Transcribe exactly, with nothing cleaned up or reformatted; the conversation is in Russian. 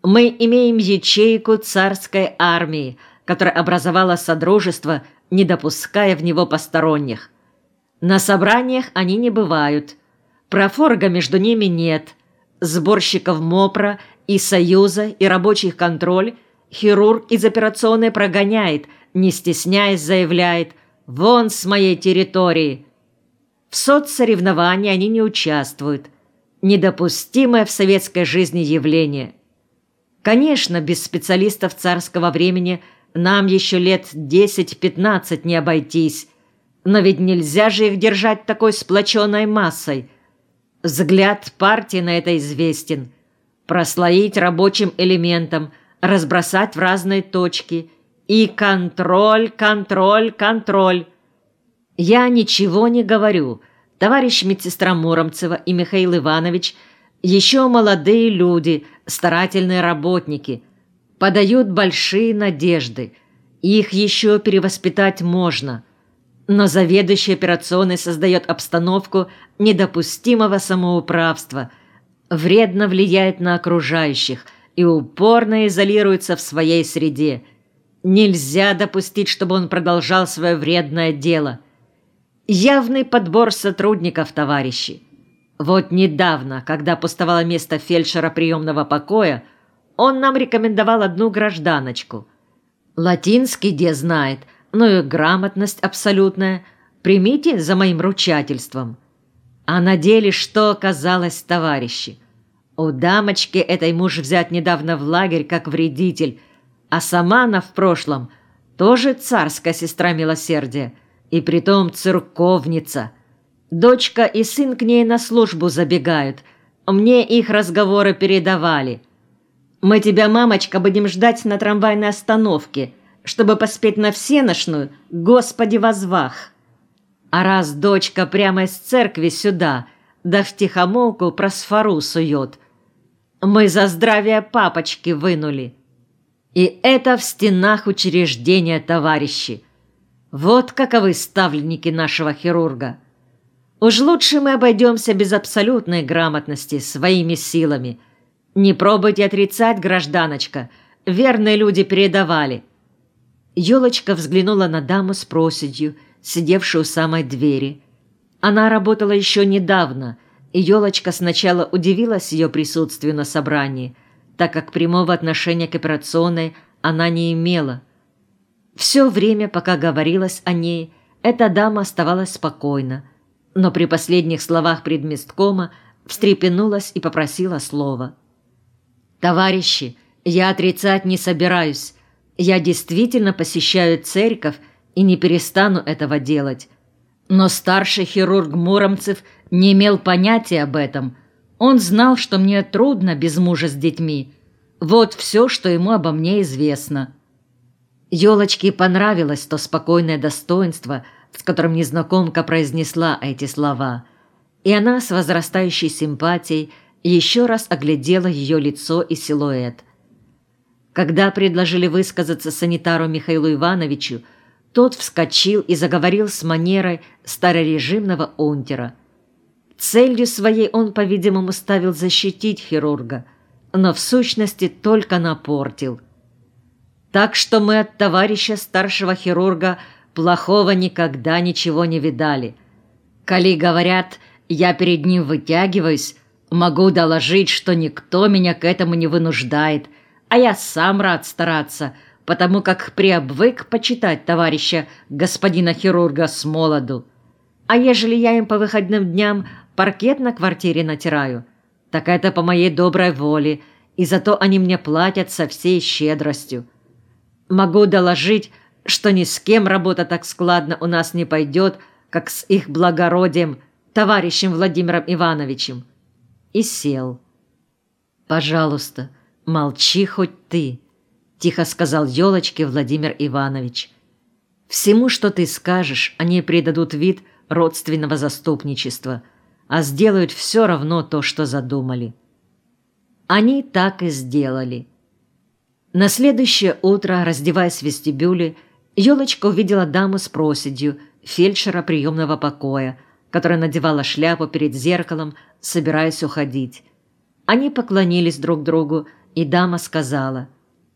Мы имеем ячейку царской армии, которая образовала содружество, не допуская в него посторонних. На собраниях они не бывают. Профорга между ними нет. Сборщиков МОПРа и Союза и рабочих контроль хирург из операционной прогоняет, не стесняясь заявляет: «Вон с моей территории». В соцсоревновании они не участвуют. Недопустимое в советской жизни явление. Конечно, без специалистов царского времени нам еще лет десять-пятнадцать не обойтись, но ведь нельзя же их держать такой сплоченной массой. Взгляд партии на это известен. Прослоить рабочим элементом, разбросать в разные точки. И контроль, контроль, контроль. Я ничего не говорю. Товарищ медсестра Муромцева и Михаил Иванович еще молодые люди, старательные работники, подают большие надежды. Их еще перевоспитать можно. Но заведующий операционной создает обстановку недопустимого самоуправства, вредно влияет на окружающих и упорно изолируется в своей среде. Нельзя допустить, чтобы он продолжал свое вредное дело. Явный подбор сотрудников, товарищи. Вот недавно, когда пустовало место фельдшера приемного покоя, он нам рекомендовал одну гражданочку. Латинский де знает, но и грамотность абсолютная. Примите за моим ручательством. А на деле что оказалось, товарищи? У дамочки этой муж взят недавно в лагерь как вредитель, а сама она в прошлом тоже царская сестра милосердия, и притом церковница. Дочка и сын к ней на службу забегают. Мне их разговоры передавали. «Мы тебя, мамочка, будем ждать на трамвайной остановке, чтобы поспеть на всеношную, Господи возвах». А раз дочка прямо из церкви сюда, да втихомолку просфору сует, мы за здравие папочки вынули. И это в стенах учреждения, товарищи. Вот каковы ставленники нашего хирурга. Уж лучше мы обойдемся без абсолютной грамотности своими силами. Не пробуйте отрицать, гражданочка, верные люди передавали. Ёлочка взглянула на даму с проседью, сидевшую у самой двери. Она работала еще недавно, и Ёлочка сначала удивилась ее присутствию на собрании, так как прямого отношения к операционной она не имела. Все время, пока говорилось о ней, эта дама оставалась спокойна, но при последних словах предместкома встрепенулась и попросила слова. «Товарищи, я отрицать не собираюсь. Я действительно посещаю церковь и не перестану этого делать. Но старший хирург Муромцев не имел понятия об этом. Он знал, что мне трудно без мужа с детьми. Вот все, что ему обо мне известно». Ёлочке понравилось то спокойное достоинство, с которым незнакомка произнесла эти слова, и она с возрастающей симпатией еще раз оглядела ее лицо и силуэт. Когда предложили высказаться санитару Михаилу Ивановичу, тот вскочил и заговорил с манерой старорежимного унтера. Целью своей он, по-видимому, ставил защитить хирурга, но в сущности только напортил. Так что мы от товарища старшего хирурга плохого никогда ничего не видали. Коли говорят, я перед ним вытягиваюсь, могу доложить, что никто меня к этому не вынуждает, а я сам рад стараться, потому как приобвык почитать товарища господина хирурга с молоду. А ежели я им по выходным дням паркет на квартире натираю, так это по моей доброй воле, и зато они мне платят со всей щедростью. Могу доложить, что ни с кем работа так складно у нас не пойдет, как с их благородием, товарищем Владимиром Ивановичем. И сел. «Пожалуйста, молчи хоть ты», — тихо сказал Ёлочке Владимир Иванович. «Всему, что ты скажешь, они придадут вид родственного заступничества, а сделают все равно то, что задумали». Они так и сделали. На следующее утро, раздеваясь в вестибюле, Ёлочка увидела даму с проседью, фельдшера приемного покоя, которая надевала шляпу перед зеркалом, собираясь уходить. Они поклонились друг другу, И дама сказала: